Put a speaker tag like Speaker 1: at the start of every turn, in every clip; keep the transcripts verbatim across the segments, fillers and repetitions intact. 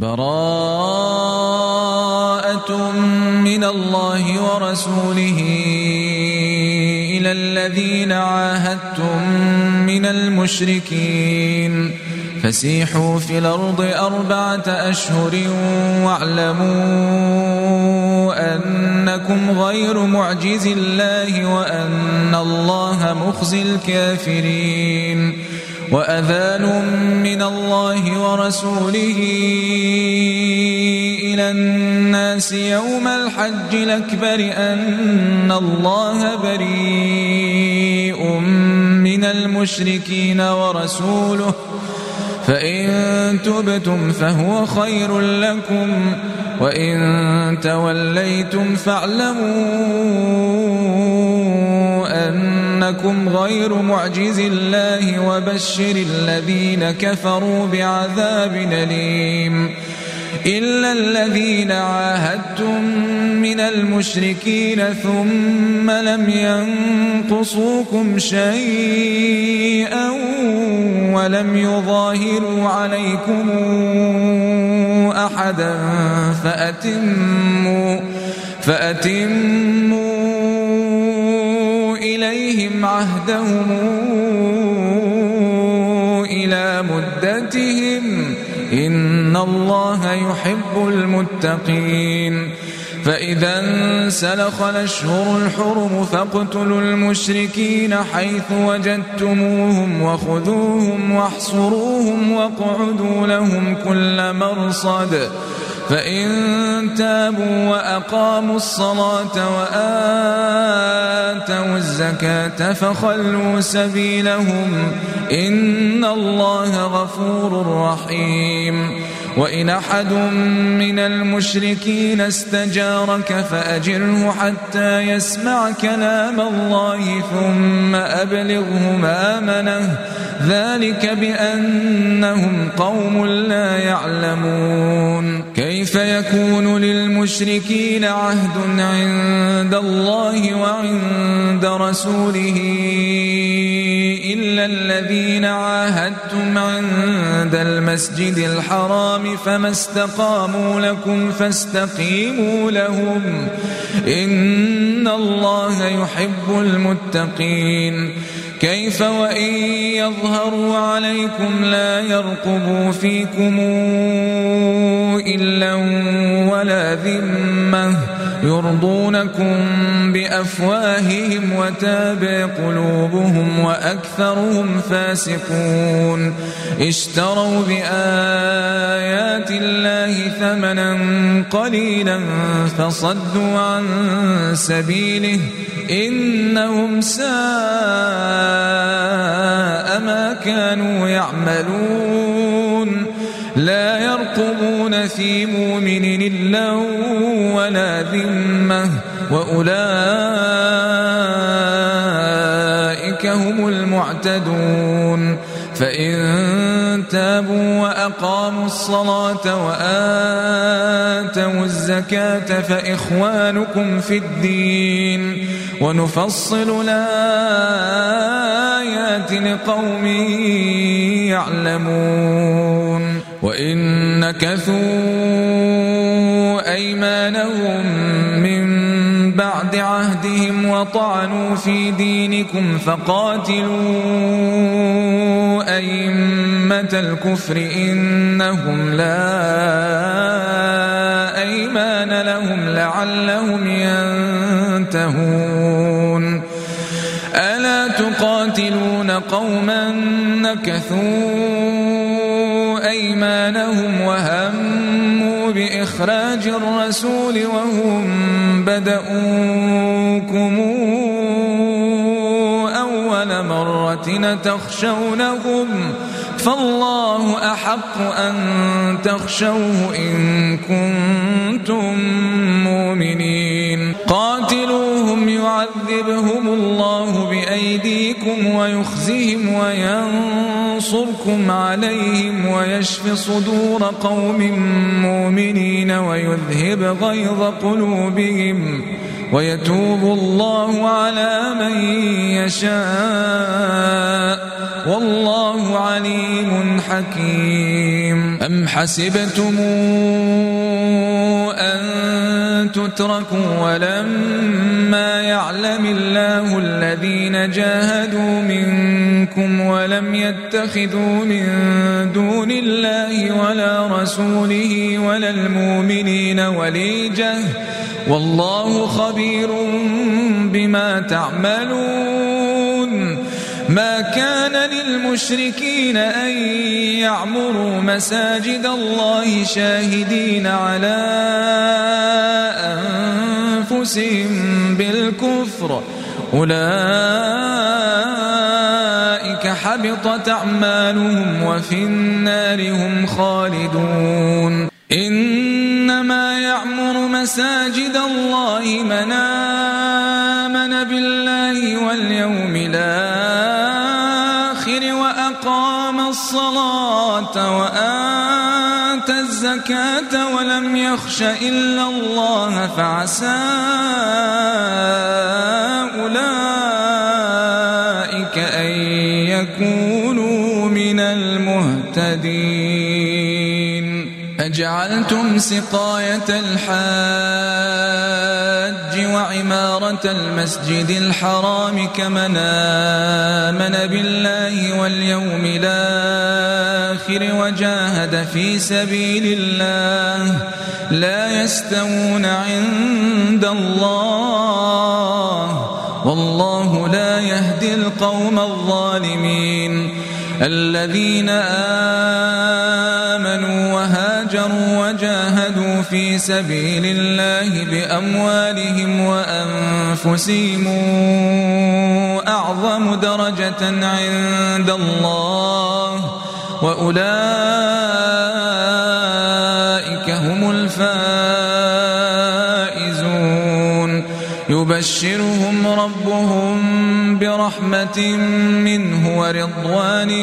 Speaker 1: براءة من الله ورسوله إلى الذين عاهدتم من المشركين فسيحوا في الأرض أربعة أشهر واعلموا أنكم غير معجز الله وأن الله مخزي الكافرين وأذان من الله ورسوله إلى الناس يوم الحج الأكبر أن الله بريء من المشركين ورسوله فإن تبتم فهو خير لكم وإن توليتم فاعلموا أنكم غير معجز الله وبشر الذين كفروا بعذاب أليم إلا الذين عاهدتم من المشركين ثم لم ينقصوكم شيئا ولم يظاهروا عليكم أحدا فأتموا, فأتموا إليهم عهدهم إلى مدتهم إن الله يحب المتقين فإذا انسلخ الأشهر الحرم فاقتلوا المشركين حيث وجدتموهم وخذوهم واحصروهم واقعدوا لهم كل مرصد فإن تابوا وأقاموا الصلاة وآتوا الزكاة فخلوا سبيلهم إن الله غفور رحيم وإن أحد من المشركين استجارك فأجره حتى يسمع كلام الله ثم أبلغه مأمنه ذلك بأنهم قوم لا يعلمون كيف يكون للمشركين عهد عند الله وعند رسوله إلا الذين عاهدتم عند المسجد الحرام فما استقاموا لكم فاستقيموا لهم إن الله يحب المتقين كيف وإن يظهروا عليكم لا يرقبوا فيكم إلا ولا ذمة يرضونكم بأفواههم وتابع قلوبهم وأكثرهم فاسقون اشتروا بآيات الله ثمنا قليلا فصدوا عن سبيله إنهم ساء ما كانوا يعملون لا يرقبون في مؤمن إلا ولا ذمة وأولئك هم المعتدون فإن تابوا وأقاموا الصلاة وآتوا الزكاة فإخوانكم في الدين ونفصل الآيات لقوم يعلمون وإن نكثوا أيمانهم من بعد عهدهم وطعنوا في دينكم فقاتلوا أئمة الكفر إنهم لا أيمان لهم لعلهم ينتهون ألا تقاتلون قوما نكثوا أيمانهم وهموا بإخراج الرسول وهم بدؤوكم أول مرة تخشونهم فالله أحق أن تخشوه إن كنتم مؤمنين قاتلوهم يعذبهم الله بأيديكم ويخزهم وينصركم عليهم ويشف صدور قوم مؤمنين ويذهب غيظ قلوبهم ويتوب الله على من يشاء والله عليم حكيم. أم حسبتم أن تتركوا ولما يعلم الله الذين جاهدوا منكم ولم يتخذوا من دون الله ولا رسوله ولا المؤمنين وليجة والله خبير بما تعملون. ما كان للمشركين أن يعمروا مساجد الله شاهدين على أنفسهم بالكفر أولئك حبطت أعمالهم وفي النار هم خالدون. إنما يعمر مساجد الله من آمن بالله واليوم الآخر وأقام الصلاة وآتى الزكاة ولم يخش إلا الله فعسى أولئك أن يكونوا من المهتدين. أجعلتم سقاية الحاج وعمارة المسجد الحرام كمن آمن بالله واليوم الآخر وجاهد في سبيل الله لا يستوون عند الله والله لا يهدي القوم الظالمين. الذين آمنوا وهاجروا وجاهدوا في سبيل الله بأموالهم وأنفسهم أعظم درجة عند الله وأولئك هم الفائزون. يبشرهم ربهم برحمة منه ورضوان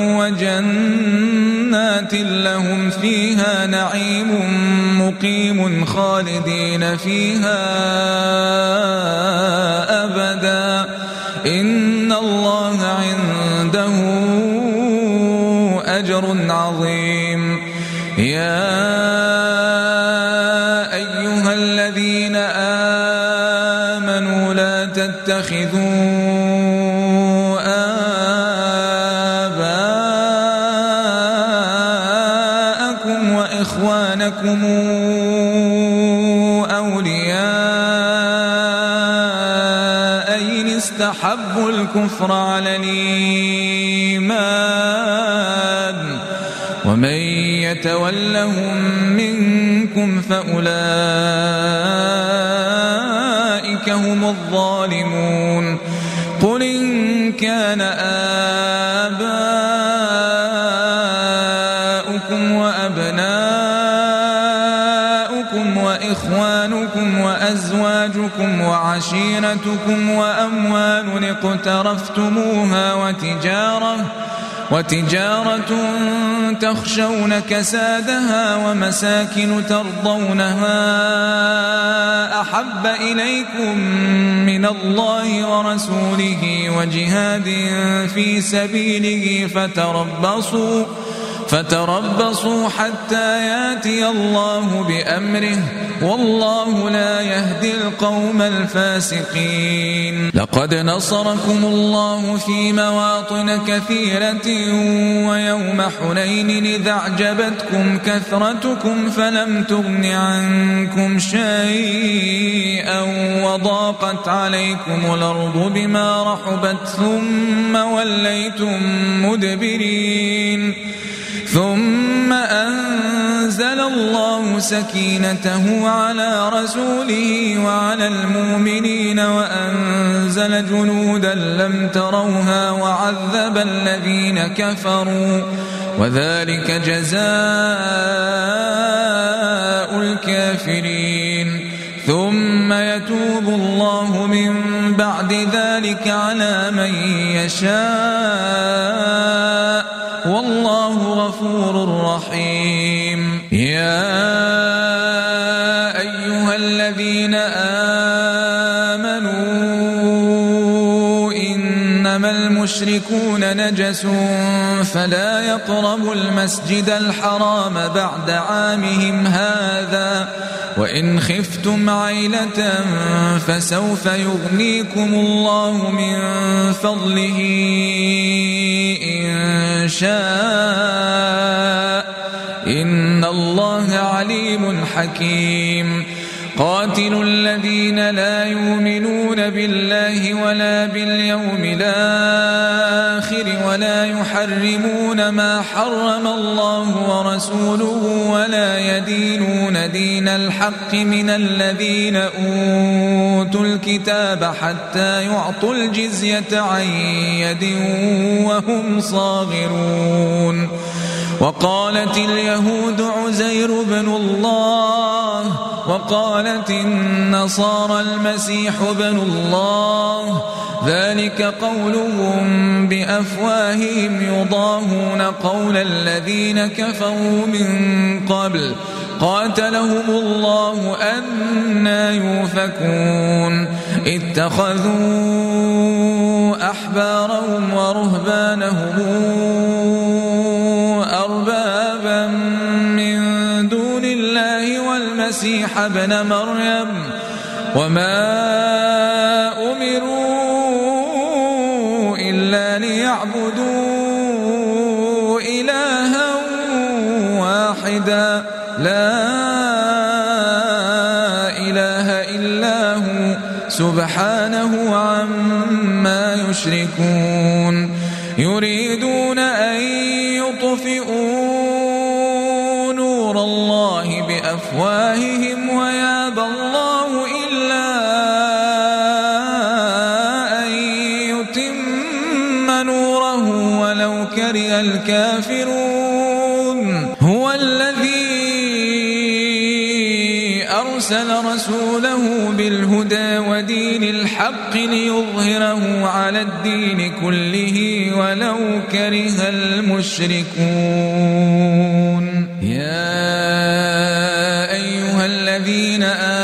Speaker 1: وجنات لهم فيها نعيم مقيم خالدين فيها أبدا إن الله عنده أجر عظيم. يا أيها الذين آمنوا لا تتخذوا آباءكم وإخوانكم أولياء إن استحبوا الكفر على الإيمان ومن يتولهم منكم فأولئك هم الظالمون. قل إن كان آباؤكم وأبناؤكم وإخوانكم وأزواجكم وعشيرتكم وأموال اقترفتموها وتجارة وتجارة تخشون كسادها ومساكن ترضونها أحب إليكم من الله ورسوله وجهاد في سبيله فتربصوا فتربصوا حتى ياتي الله بأمره والله لا يهدي القوم الفاسقين. لقد نصركم الله في مواطن كثيرة ويوم حنين إذ أعجبتكم كثرتكم فلم تغن عنكم شيئا وضاقت عليكم الأرض بما رحبت ثم وليتم مدبرين. ثم أنزل الله سكينته على رسوله وعلى المؤمنين وأنزل جنودا لم تروها وعذب الذين كفروا وذلك جزاء الكافرين. ثم يتوب الله من بعد ذلك على من يشاء والله غفور رحيم. يا أيها الذين آمنوا إنما المشركون المشركون نجس فلا يقربوا المسجد الحرام بعد عامهم هذا وإن خفتم عيلة فسوف يغنيكم الله من فضله إن شاء إن الله عليم حكيم. قاتلوا الذين لا يؤمنون بالله ولا باليوم الآخر ولا يحرمون ما حرم الله ورسوله ولا يدينون دين الحق من الذين أوتوا الكتاب حتى يعطوا الجزية عن يد وهم صاغرون. وقالت اليهود عزير بن الله وقالت النصارى المسيح بن الله ذلك قولهم بأفواههم يضاهون قول الذين كفروا من قبل قاتلهم الله أنى يؤفكون. اتخذوا أحبارهم ورهبانهم أربابا من دون الله والمسيح ابن مريم وما أمروا إلا ليعبدوا إلها واحدا لا إله إلا هو سبحانه عما يشركون. يريدون أن يطفئوا نور الله بأفواههم ويابى الله إلا أن يتم نوره ولو كره الكافرون. هو الذي أرسل رسوله بالهدى ودين الحق ليظهره على الدين كله ولو كره المشركون. يا أيها الذين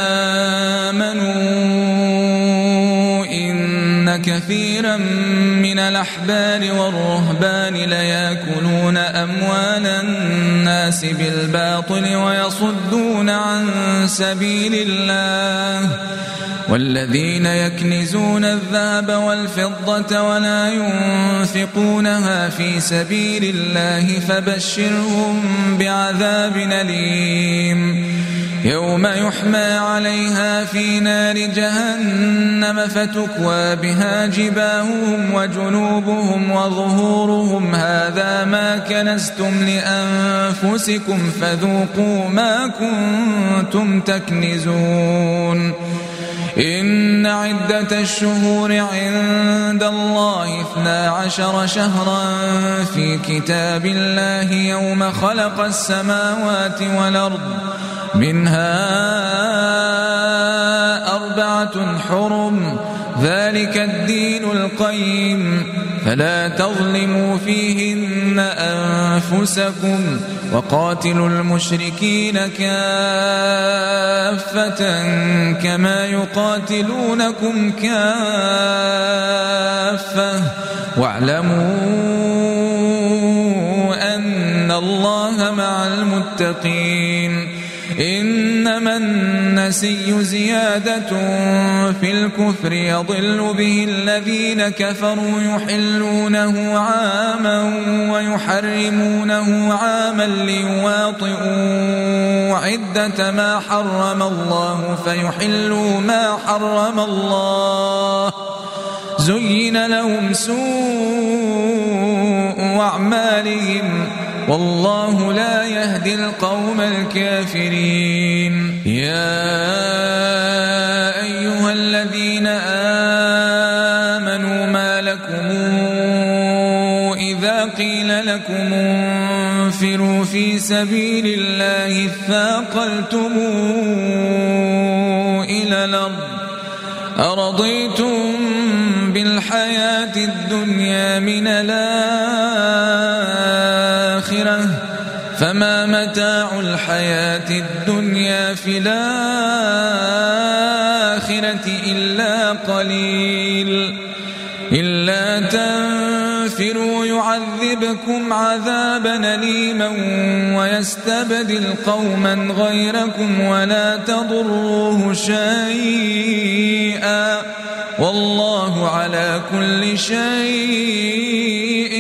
Speaker 1: آمنوا إن كثيرا من الأحبار والرهبان ليأكلون أموال الناس بالباطل ويصدون عن سبيل الله والذين يكنزون الذهب والفضة ولا ينفقونها في سبيل الله فبشرهم بعذاب أليم يوم يحمى عليها في نار جهنم فتكوى بها جباههم وجنوبهم وظهورهم هذا ما كنزتم لأنفسكم فذوقوا ما كنتم تكنزون. إن عدة الشهور عند الله اثنا عشر شهرا في كتاب الله يوم خلق السماوات والأرض منها أربعة حرم ذلك الدين القيم فلا تظلموا فيهن أنفسكم وقاتلوا المشركين كافة كما يقاتلونكم كافة واعلموا أن الله مع المتقين. إنما النسي زيادة في الكفر يضل به الذين كفروا يحلونه عاما ويحرمونه عاما ليواطئوا عدة ما حرم الله فيحلوا ما حرم الله زين لهم سوء أعمالهم والله لا يهدي القوم الكافرين. يا أيها الذين آمنوا ما لكم إذا قيل لكم انفروا في سبيل الله اثاقلتم إلى الأرض أرضيتم بالحياة الدنيا من الآخرة فما متاع الحياة الدنيا في الآخرة إلا قليل إلا تنفروا تنفروا يعذبكم عذابا أليما ويستبدل قوما غيركم ولا تضروه شيئا والله على كل شيء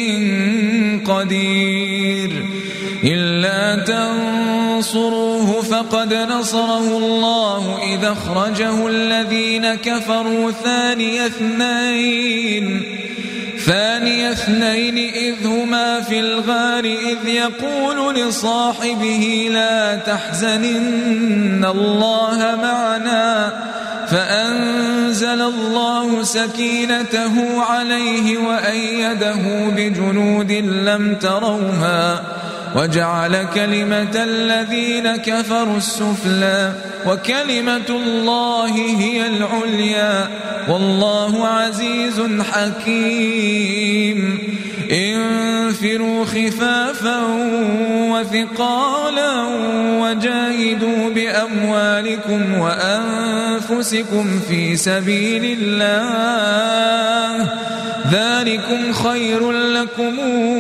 Speaker 1: قدير. إلا تنصروه فقد نصره الله إذا أخرجه الذين كفروا ثاني اثنين ثاني اثنين إذ هما في الغار إذ يقول لصاحبه لا تحزن إن الله معنا فأنزل الله سكينته عليه وأيده بجنود لم تروها وجعل كلمة الذين كفروا السفلى وكلمة الله هي العليا والله عزيز حكيم. انفروا خفافا وثقالا وجاهدوا بأموالكم وأنفسكم في سبيل الله ذلكم خير لكم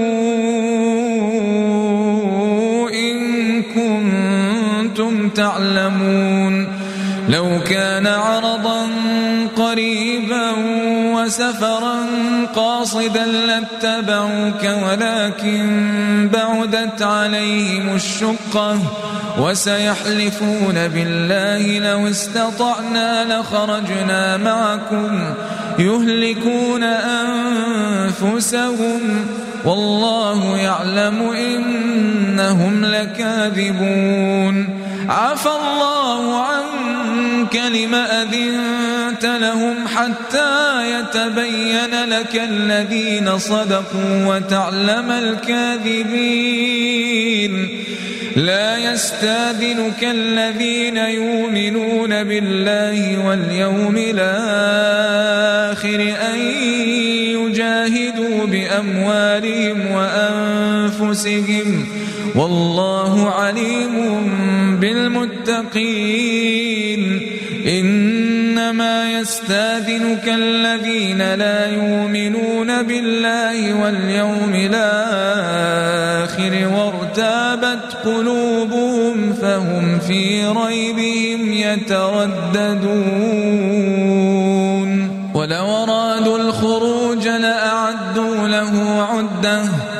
Speaker 1: إن كنتم تعلمون. لو كان عرضا قريبا وسفرا قاصدا لاتبعوك ولكن بعدت عليهم الشقة وسيحلفون بالله لو استطعنا لخرجنا معكم يهلكون أنفسهم والله يعلم إنهم لكاذبون. عفى الله عنك لم أذنت لهم حتى يتبين لك الذين صدقوا وتعلم الكاذبين. لا يستاذنك الذين يؤمنون بالله واليوم الآخر أن يجاهدوا بأموالهم وأنفسهم والله عليم بالمتقين. إنما يستاذنك الذين لا يؤمنون بالله واليوم الآخر وارتابت قلوبهم فهم في ريبهم يترددون. ولو أرادوا الخروج لأعدوا له عدة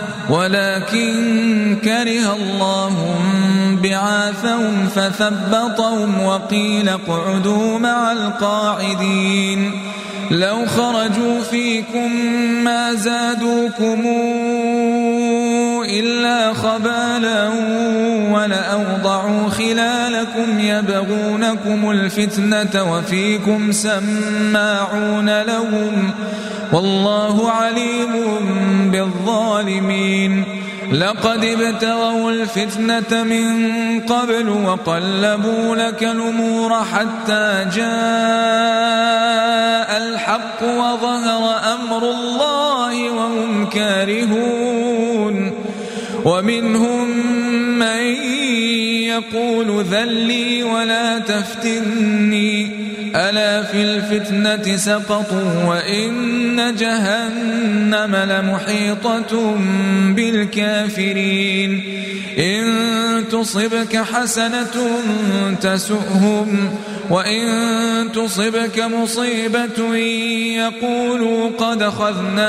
Speaker 1: ولكن كره الله بعاثهم فثبطهم وقيل اقعدوا مع القاعدين. لو خرجوا فيكم ما زادوكم إلا خبالا ولأوضعوا خلالكم يبغونكم الفتنة وفيكم سماعون لهم والله عليم بالظالمين. لقد ابتغوا الفتنة من قبل وقلبوا لك الأمور حتى جاء الحق وظهر أمر الله وهم كارهون. ومنهم من يقول ذلي ولا تفتني ألا في الفتنة سقطوا وإن جهنم لمحيطة بالكافرين. إن تصبك حسنة تسؤهم وإن تصبك مصيبة يقولوا قد أخذنا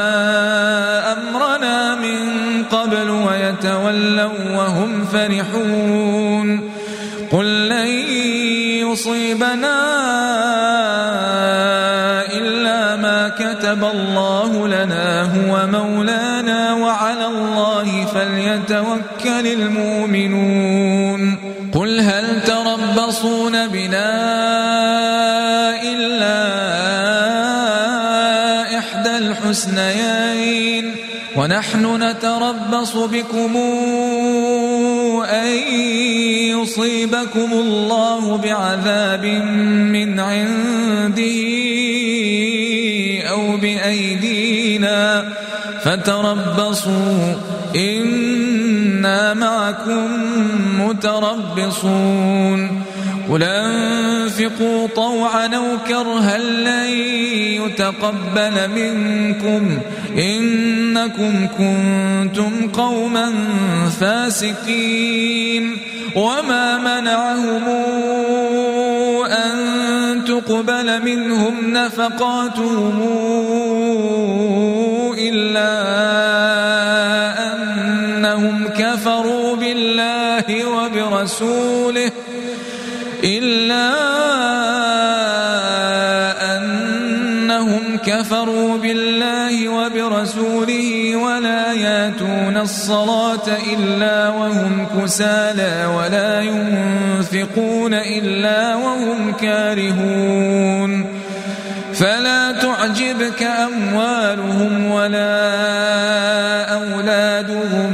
Speaker 1: أمرنا من قبل ويتولوا وهم فرحون. قل لن يصيبنا إلا ما كتب الله لنا هو مولانا وعلى الله فليتوكل المؤمنون. قل هل تربصون بنا إلا إحدى الحسنيين ونحن نتربص بكم أن يصيبكم الله بعذاب من عنده أو بأيدينا فتربصوا إنا معكم متربصون. قل أنفقوا طوعا أو كرها لن يتقبل منكم إنكم كنتم قوما فاسقين وما منعهم أن تقبل منهم نفقاتهم إلا أنهم كفروا بالله وبرسوله إلا أنهم كفروا بالله وبرسوله ولا يأتون الصلاة إلا وهم كسالى ولا ينفقون إلا وهم كارهون فلا تعجبك أموالهم ولا أولادهم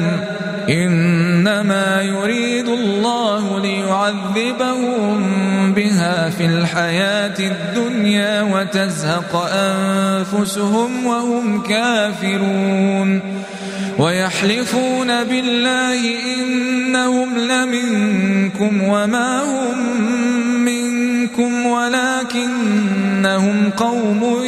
Speaker 1: إنما يريد الله ليعذبهم بها في الحياة الدنيا وتزهق أنفسهم وهم كافرون ويحلفون بالله إنهم لمنكم وما هم منكم ولكنهم قوم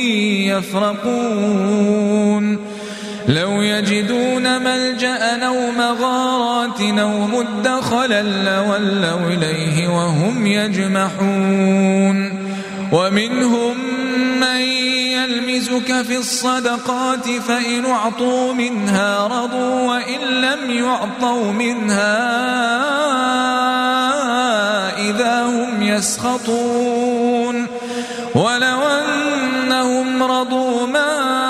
Speaker 1: يفرقون لو يجدون ملجأ أو مغارات أو مدخلا لولوا إليه وهم يجمحون ومنهم من يلمزك في الصدقات فإن أعطوا منها رضوا وإن لم يعطوا منها إذا هم يسخطون ولو أنهم رضوا ما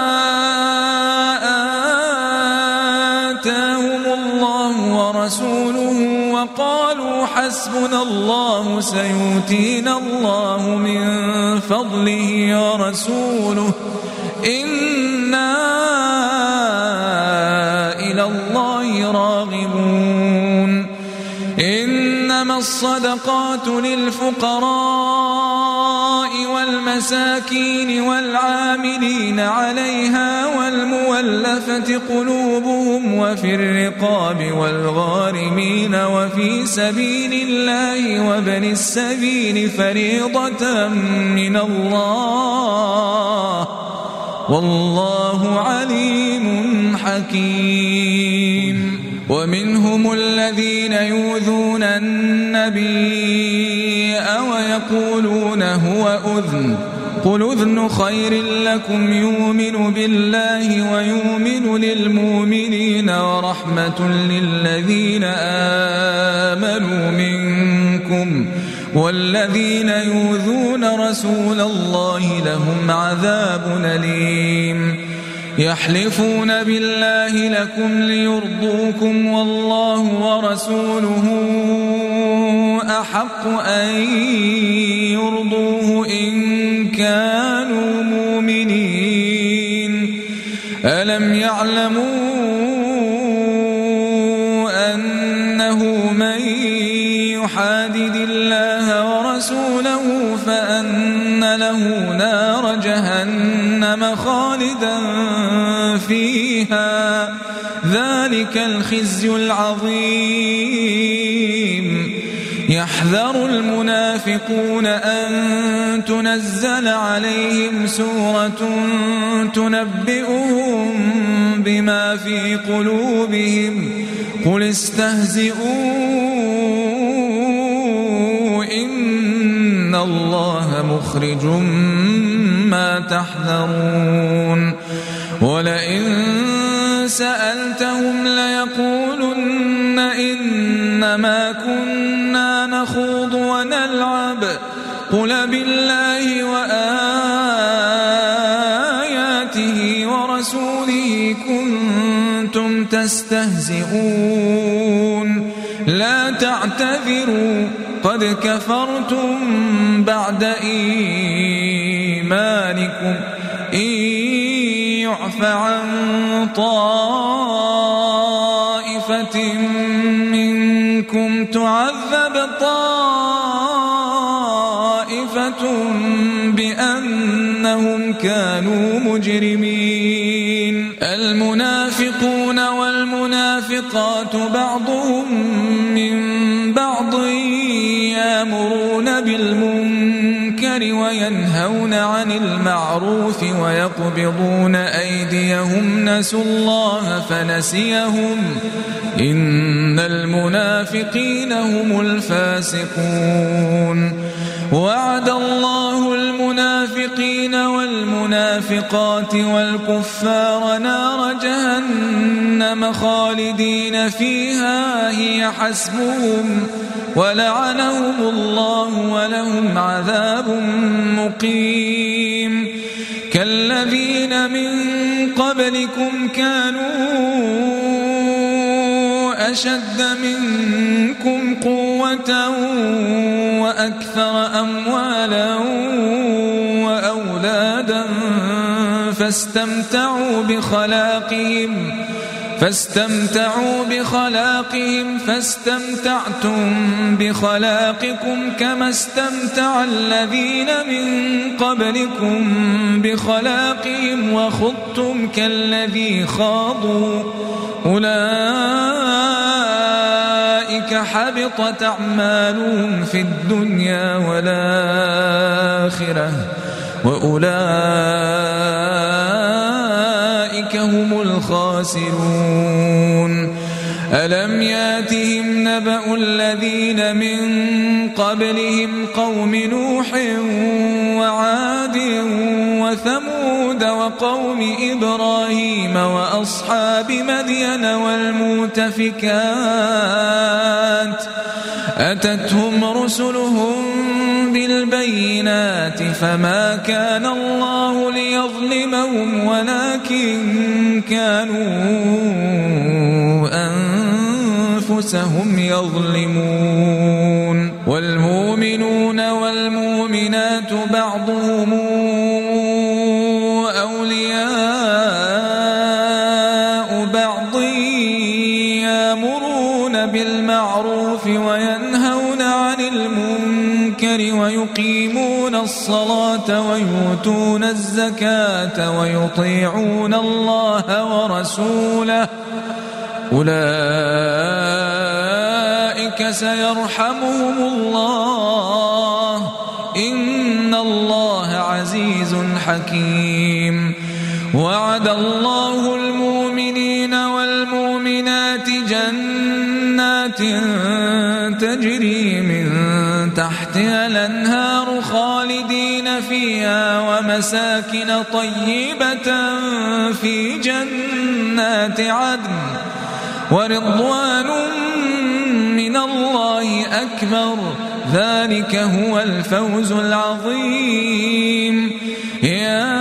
Speaker 1: ورسوله وقالوا حسبنا الله سيؤتينا الله من فضله ورسوله إنا إلى الله راغبون إنما الصدقات للفقراء والمساكين والعاملين عليها والمولفة قلوبهم وفي الرقاب والغارمين وفي سبيل الله وابن السبيل فريضة من الله والله عليم حكيم ومنهم الذين يؤذون النبي ويقولون هو أذن قل أذن خير لكم يؤمن بالله ويؤمن للمؤمنين ورحمة للذين آمنوا منكم والذين يؤذون رسول الله لهم عذاب أليم يحلفون بالله لكم ليرضوكم والله ورسوله أحق أن يرضوه إن كانوا مؤمنين ألم يعلموا أنه من يحادد الله ورسوله فأن له نار جهنم خالدا فيها ذلك الخزي العظيم يحذر المنافقون أن تنزل عليهم سورة تنبئهم بما في قلوبهم قل استهزئوا إن الله مخرج ما تحذرون ولئن سألتهم ليقولن إنما كنا نخوض ونلعب قل بالله وآياته ورسوله كنتم تستهزئون لا تعتذروا قد كفرتم بعد إيمانكم إن يعف عن طائفة منكم تعذب طائفة بأنهم كانوا مجرمين المنافقون والمنافقات بعضهم من بعض يأمرون بالمنكر وينهون عن المعروف ويقبضون أيديهم نسوا الله فنسيهم إن المنافقين هم الفاسقون وعد الله المنافقين والمنافقات والكفار نار جهنم خالدين فيها هي حسبهم ولعنهم الله ولهم عذاب مقيم كالذين من قبلكم كانوا أشد منكم قوة وأكثر أموالا وأولادا فاستمتعوا بخلاقهم فاستمتعوا بخلاقهم فاستمتعتم بخلاقكم كما استمتع الذين من قبلكم بخلاقهم وخضتم كالذي خاضوا أولئك حبطت أعمالهم في الدنيا والآخرة وأولئك هم الخاسرون ألم ياتهم نبأ الذين من قبلهم قوم نوح وعاد وثمود وقوم إبراهيم وأصحاب مدين والمؤتفكات أتتهم رسلهم بالبينات فما كان الله ليظلمهم ولكن كانوا أنفسهم يظلمون والمؤمنون والمؤمنات بعضهم أولياء بعض يأمرون بالمعروف وينهون عن المنكر ويقيمون الصلاة ويؤتون الزكاة ويطيعون الله ورسوله أولئك سيرحمهم الله إن الله عزيز حكيم وعد الله المؤمنين والمؤمنات جنات تجري من تحتها الأنهار خالدين فيها ومساكن طيبة في جنات عدن ورضوان من الله أكبر ذلك هو الفوز العظيم يا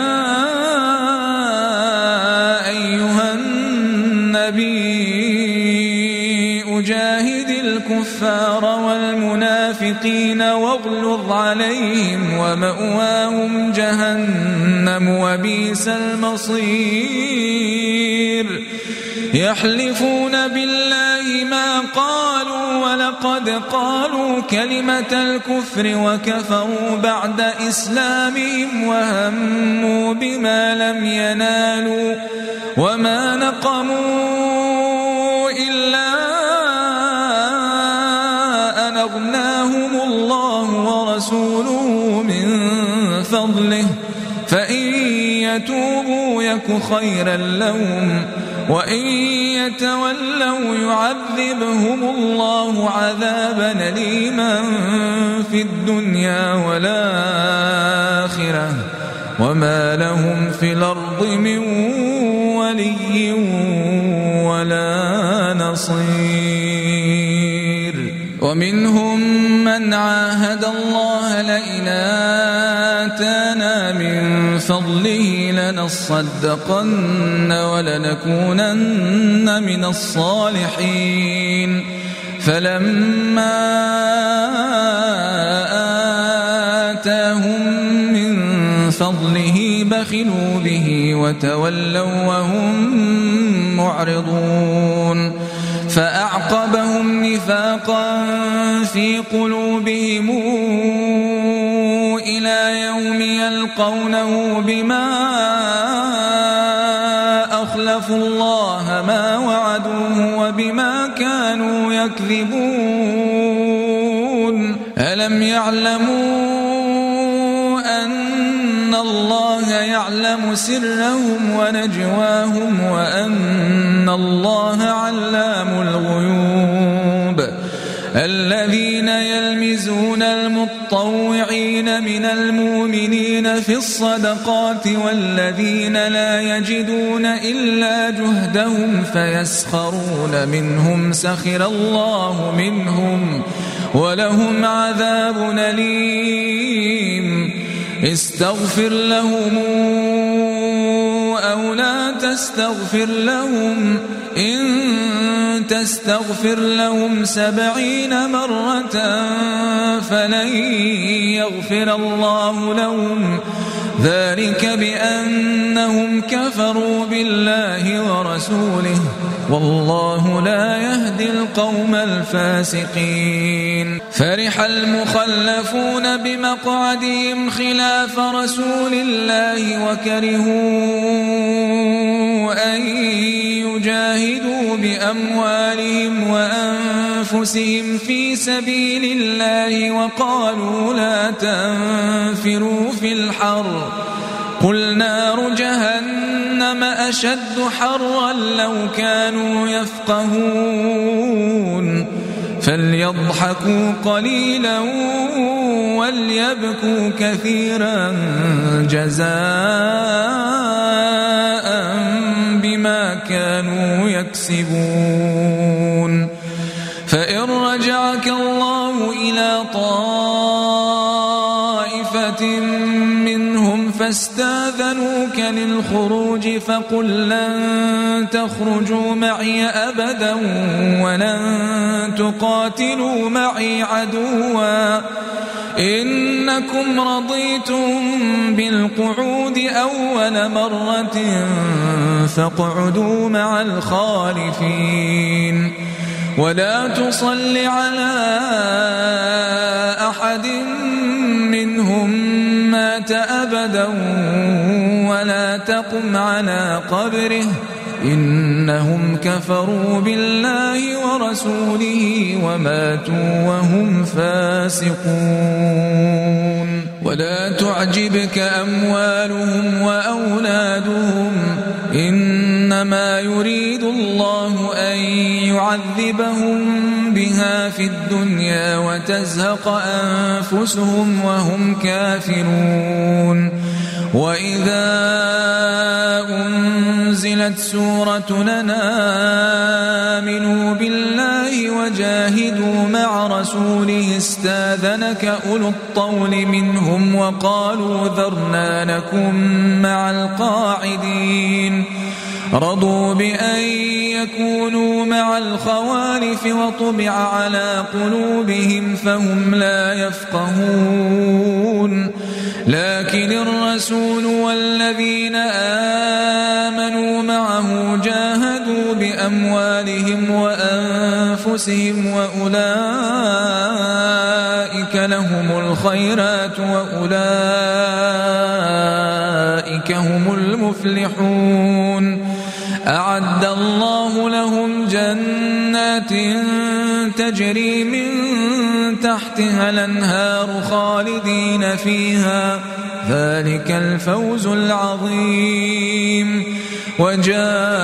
Speaker 1: أيها النبي أجاهد الكفار والمنافقين واغلظ عليهم ومأواهم جهنم وبئس المصير يحلفون بالله ما قالوا ولقد قالوا كلمة الكفر وكفروا بعد إسلامهم وهموا بما لم ينالوا وما نقموا إلا أن أغناهم الله ورسوله من فضله فإن يتوبوا يك خيرا لهم وإن يتولوا يعذبهم الله عذابا أليما في الدنيا والآخرة وما لهم في الأرض من ولي ولا نصير ومنهم من عاهد الله لئن آتانا من فضله لنصدقن ولنكونن من الصالحين فلما آتاهم من فضله بخلوا به وتولوا وهم معرضون فأعقبهم نفاقا في قلوبهم إلى يوم يلقونه بما أخلفوا الله ما وعدوه وبما كانوا يكذبون ألم يعلموا أن الله يعلم سرهم ونجواهم وأن الله علام الغيوب الذين يلمزون المطوعين من المؤمنين في الصدقات والذين لا يجدون إلا جهدهم فيسخرون منهم سخر الله منهم ولهم عذاب أليم استغفر لهم أو لا تستغفر لهم إن تستغفر لهم سبعين مرة فلن يغفر الله لهم ذلك بأنهم كفروا بالله ورسوله والله لا يهدي القوم الفاسقين فرح المخلفون بمقعدهم خلاف رسول الله وكرهوا أن يجاهدوا بأموالهم وأنفسهم في سبيل الله وقالوا لا تنفروا في الحر قل نار جهنم أشد حرا لو كانوا يفقهون فليضحكوا قليلا وليبكوا كثيرا جزاء بما كانوا يكسبون فإن رجعك الله إلى طائفة منهم فاستاذنوك للخروج فقل لن تخرجوا معي أبدا ولن تقاتلوا معي عدوا إنكم رضيتم بالقعود أول مرة فاقعدوا مع الخالفين ولا تصل على أحد منهم مات أبدا ولا تقم على قبره إنهم كفروا بالله ورسوله وماتوا وهم فاسقون ولا تعجبك أموالهم وأولادهم إنما يريد الله أن يعذبهم بها في الدنيا وتزهق أنفسهم وهم كافرون وإذا أنزلت سورة لنا آمنوا بالله وجاهدوا مع رسوله استاذنك أولو الطول منهم وقالوا ذرنا نكن مع القاعدين رضوا بأن يكونوا مع الخوالف وطبع على قلوبهم فهم لا يفقهون لكن الرسول والذين آمنوا معه جاهدوا بأموالهم وأنفسهم وأولئك لهم الخيرات وأولئك هم المفلحون أعد الله لهم جنات تجري من تحتها الأنهار خالدين فيها ذلك الفوز العظيم وجاء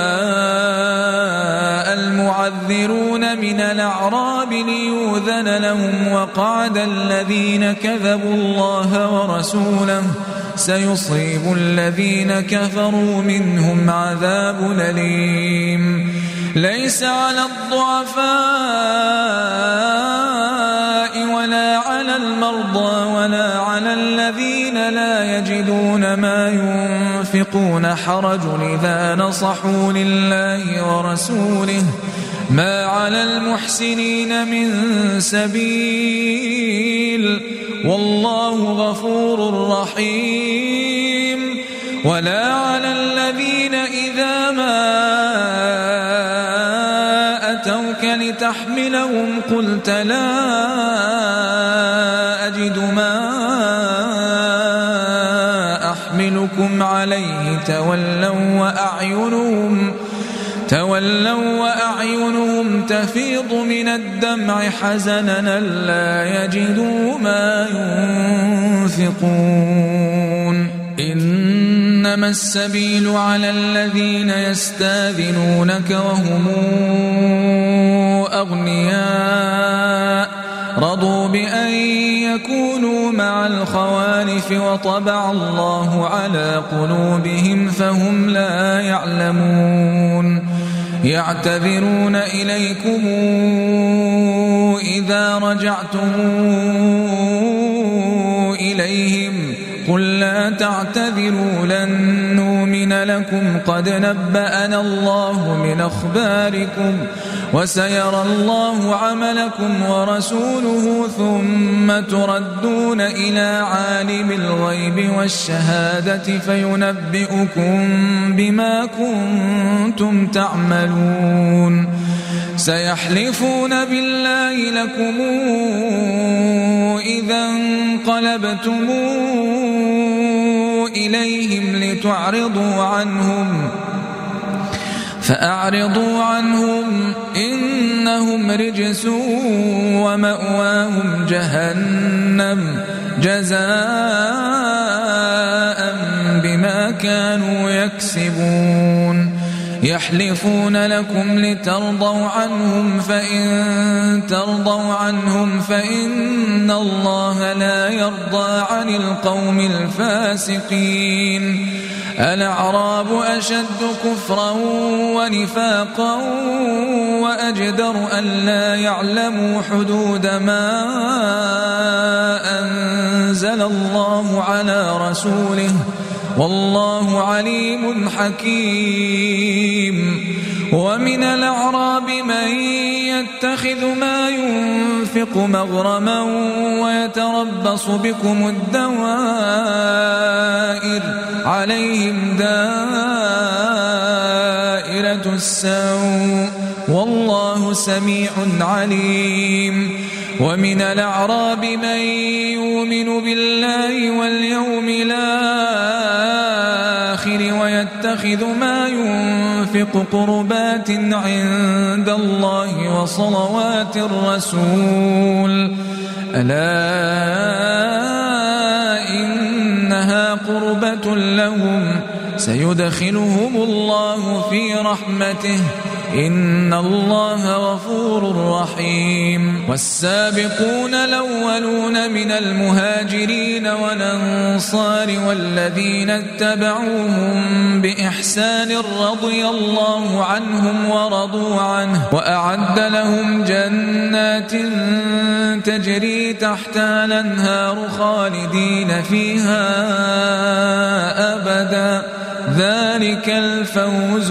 Speaker 1: المعذرون من الأعراب ليؤذن لهم وقعد الذين كذبوا الله ورسوله سيصيب الذين كفروا منهم عذاب أليم ليس على الضعفاء ولا على المرضى ولا على الذين لا يجدون ما ينفقون حرج إذا نصحوا لله ورسوله ما على المحسنين من سبيل والله غفور رحيم ولا على الذين إذا ما أتوك لتحملهم قلت لا أجد ما أحملكم عليه تولوا وأعينهم تولوا وأعينهم تفيض من الدمع حزنا ألا يجدوا ما ينفقون إنما السبيل على الذين يستاذنونك وهم أغنياء رضوا بأن يكونوا مع الخوالف وطبع الله على قلوبهم فهم لا يعلمون يعتذرون إليكم إذا رجعتم إليهم قل لا تعتذروا لن نؤمن لكم قد نبأنا الله من أخباركم وسيرى الله عملكم ورسوله ثم تردون إلى عالم الغيب والشهادة فينبئكم بما كنتم تعملون سيحلفون بالله لكم إذا انقلبتم إليهم لتعرضوا عنهم فأعرضوا عنهم إنهم رجس ومأواهم جهنم جزاء بما كانوا يكسبون يحلفون لكم لترضوا عنهم فإن ترضوا عنهم فإن الله لا يرضى عن القوم الفاسقين الأعراب أشد كفرا ونفاقا وأجدر أن لا يعلموا حدود ما أنزل الله على رسوله والله عليم حكيم ومن الأعراب من يتخذ ما ينفق مغرما ويتربص بكم الدوائر عليهم دائرة السوء والله سميع عليم ومن الأعراب من يؤمن بالله واليوم الآخر ويتخذ ما ينفق قربات عند الله وصلوات الرسول ألا إنها قربة لهم سيدخلهم الله في رحمته إن الله غفور رحيم والسابقون الأولون من المهاجرين والأنصار والذين اتبعوهم بإحسان رضي الله عنهم ورضوا عنه وأعد لهم جنات تجري تحتها الأنهار خالدين فيها أبدا ذلك الفوز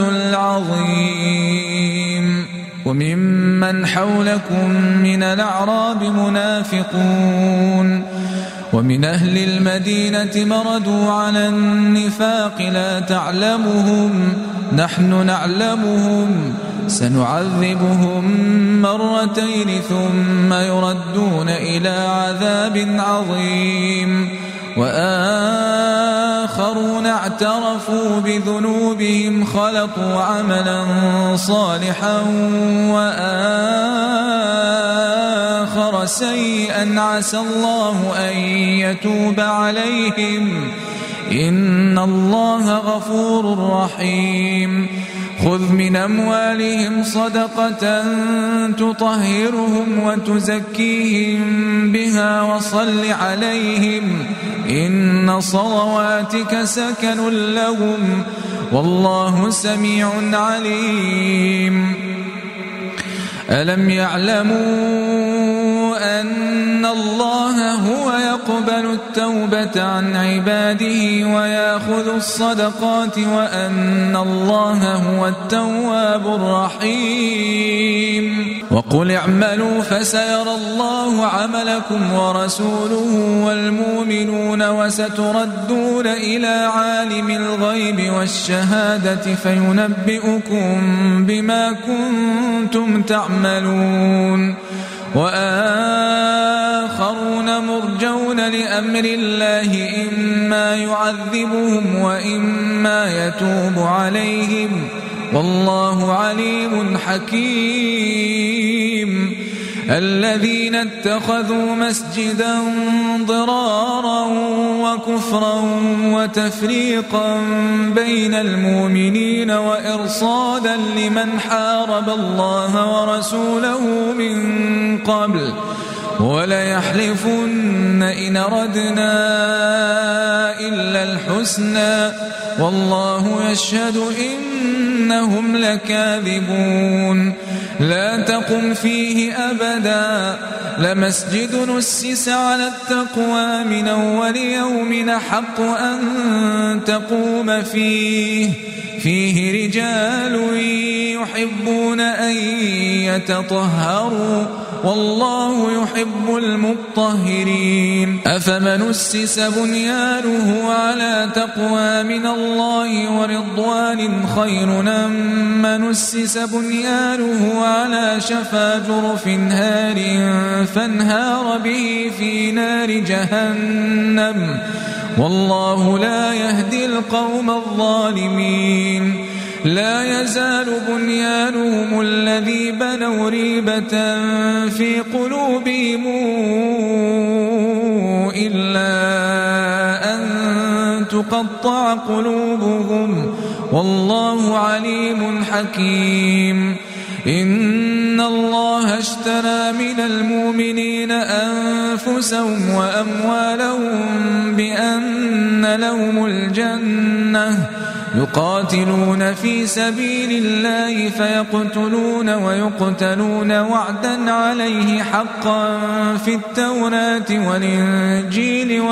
Speaker 1: العظيم وممن حولكم من الأعراب منافقون ومن أهل المدينة مردوا على النفاق لا تعلمهم نحن نعلمهم سنعذبهم مرتين ثم يردون إلى عذاب عظيم وآخرون اعترفوا بذنوبهم خلطوا عملا صالحا وآخر سيئا عسى الله أن يتوب عليهم إن الله غفور رحيم خذ من أموالهم صدقة تطهرهم وتزكيهم بها وصل عليهم إن صلواتك سكن لهم والله سميع عليم ألم يعلموا أن الله هو يقبل التوبة عن عباده ويأخذ الصدقات وأن الله هو التواب الرحيم وقل اعملوا فسيرى الله عملكم ورسوله والمؤمنون وستردون إلى عالم الغيب والشهادة فينبئكم بما كنتم تعملون وآخرون مرجون لأمر الله إما يعذبهم وإما يتوب عليهم والله عليم حكيم. الذين اتخذوا مسجدا ضرارا وكفرا وتفريقا بين المؤمنين وإرصادا لمن حارب الله ورسوله من قبل وليحلفن إن أردنا إلا الحسنى والله يشهد إنهم لكاذبون. لا تقم فيه أبدا لمسجد نسس على التقوى من أول يوم أحق أن تقوم فيه فيه رجال يحبون أن يتطهروا والله يحب المطهرين. أفمن أسس بنيانه على تقوى من الله ورضوان خير أم من أسس بنيانه على شفا جرف هار فانهار به في نار جهنم والله لا يهدي القوم الظالمين. لا يزال بنيانهم الذي بنوا ريبة في قلوبهم إلا أن تقطع قلوبهم والله عليم حكيم. إن الله اشترى من المؤمنين أنفسهم وأموالهم بأن لهم الجنة يقاتلون في سبيل الله فيقتلون ويقتلون وعدا عليه حقا في التوراة والإنجيل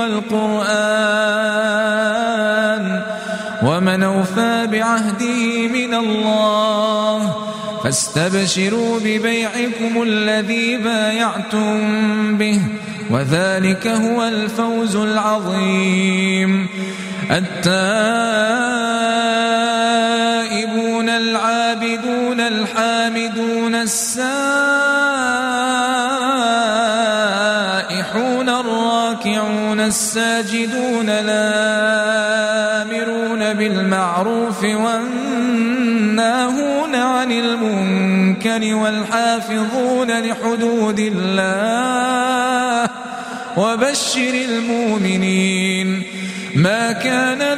Speaker 1: والقرآن ومن أوفى بعهده من الله فاستبشروا ببيعكم الذي بايعتم به وذلك هو الفوز العظيم. التائبون العابدون الحامدون السائحون الراكعون الساجدون الآمرون بالمعروف والناهون عن المنكر والحافظون لحدود الله وبشر المؤمنين. ما كان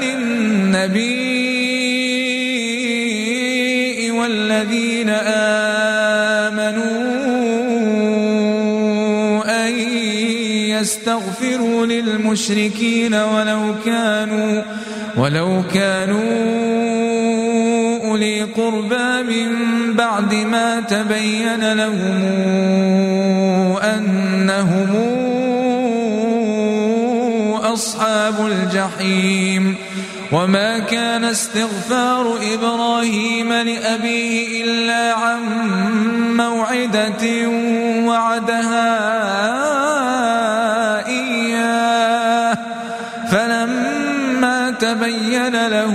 Speaker 1: للنبي والذين آمنوا أن يستغفروا للمشركين ولو كانوا ولو كانوا أولي قربى من بعد ما تبين لهم أنهم أصحاب الجحيم. وما كان استغفار إبراهيم لأبيه إلا عن موعدة وعدها إياه فلما تبين له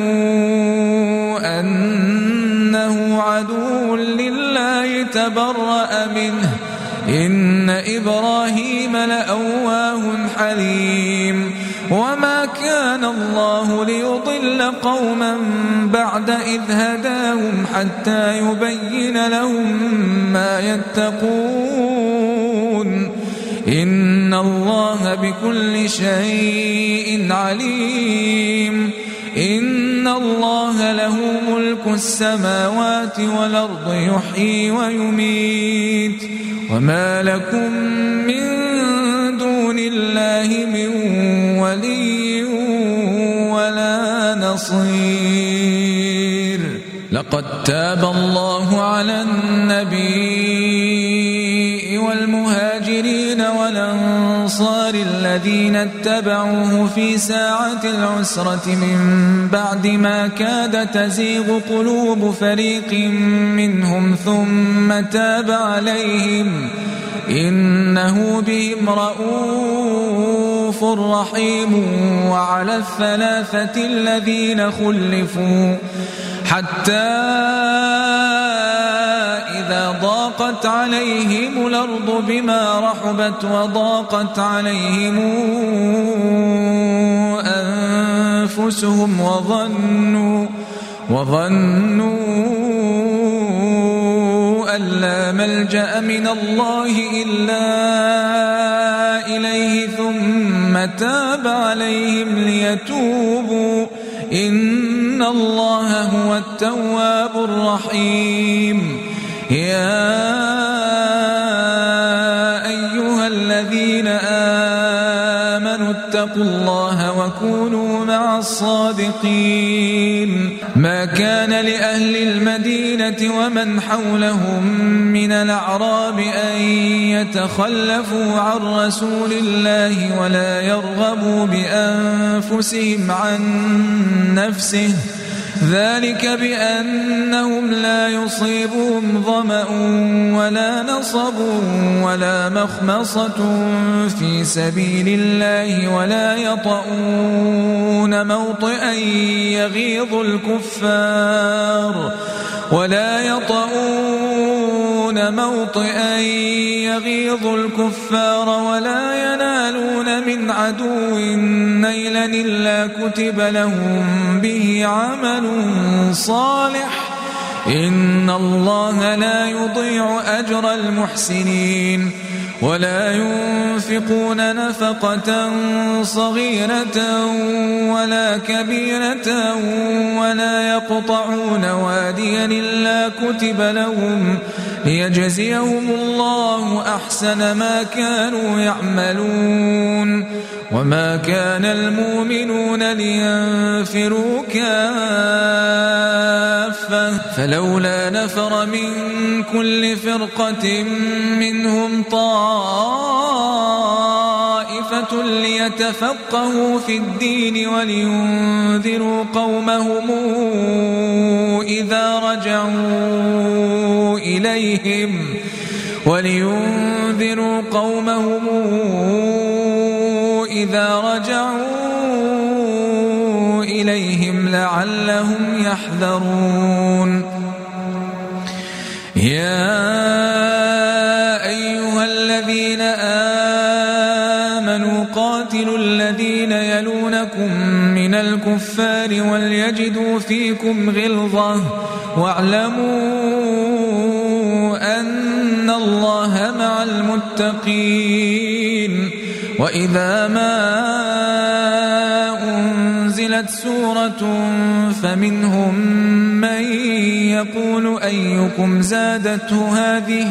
Speaker 1: أنه عدو لله تبرأ منه إن إبراهيم لأواه حليم. وما كان الله ليضل قوما بعد إذ هداهم حتى يبين لهم ما يتقون إن الله بكل شيء عليم. إن الله له ملك السماوات والأرض يحيي ويميت وما لكم من دون الله من ولي ولا نصير. لقد تاب الله على النبي والمهاجرين والأنصار الذين اتبعوه في ساعة العسرة من بعد ما كاد تزيغ قلوب فريق منهم ثم تاب عليهم إنه بهم رؤوف رحيم. وعلى الثلاثة الذين خلفوا حتى إذا ضاقت عليهم الأرض بما رحبت وضاقت عليهم أنفسهم وظنوا وظنوا أن لا ملجأ من الله إلا إليه ثم تاب عليهم ليتوبوا إن الله هو التواب الرحيم. يا أيها الذين آمنوا اتقوا الله وكونوا مع الصادقين. ما كان لأهل المدينة ومن حولهم من الأعراب أن يتخلفوا عن رسول الله ولا يرغبوا بأنفسهم عن نفسه ذلك بأنهم لا يصيبهم ظمأ ولا نصب ولا مخمصة في سبيل الله ولا يطؤون موطئا يغيظ الكفار ولا يطؤون موطئا يغيظ الكفار ولا ينالون من عدو نيلا إلا كتب لهم به عمل صالح إن الله لا يضيع أجر المحسنين. ولا ينفقون نفقة صغيرة ولا كبيرة ولا يقطعون واديا إلا كتب لهم ليجزيهم الله أحسن ما كانوا يعملون. وما كان المؤمنون لينفروا كافة فلولا نفر من كل فرقة منهم طائفة ليتفقهوا في الدين ولينذروا قومهم إذا رجعوا إليهم ولينذروا قومهم إذا رجعوا إليهم لعلهم يحذرون. يا أيها الذين آمنوا قاتلوا الذين يلونكم من الكفار وليجدوا فيكم غلظة واعلموا أن الله مع المتقين. وإذا ما أنزلت سورة فمنهم من يقول أيكم زادته هذه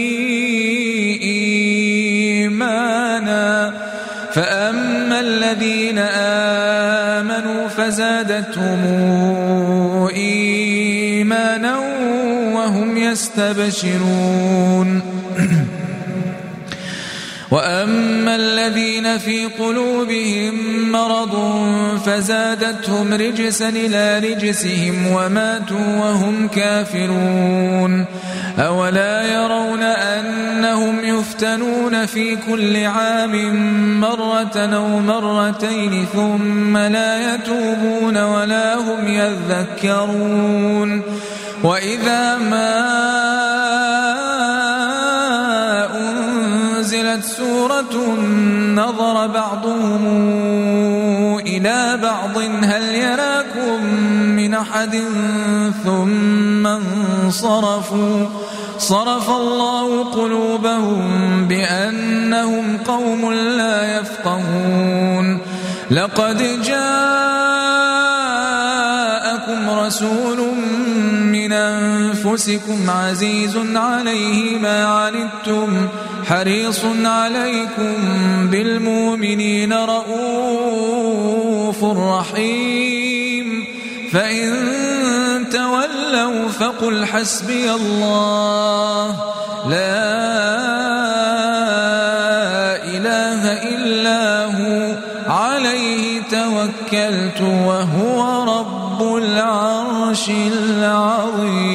Speaker 1: إيمانا فأما الذين آمنوا فزادتهم إيمانا وهم يستبشرون. وأما الذين في قلوبهم مرض فزادتهم رجسا إلى رجسهم وماتوا وهم كافرون. أولا يرون أنهم يفتنون في كل عام مرة أو مرتين ثم لا يتوبون ولا هم يذكرون. وإذا ما أنزلت سورة نظر بعضهم إلى بعض هل يراكم من أحد ثم انصرفوا صرف الله قلوبهم بأنهم قوم لا يفقهون. لقد جاءكم رسول من أنفسكم عزيز عليه ما عنتم حريص عليكم بالمؤمنين رؤوف رحيم. فإن تولوا فقل حسبي الله لا إله إلا هو عليه توكلت وهو رب العرش العظيم.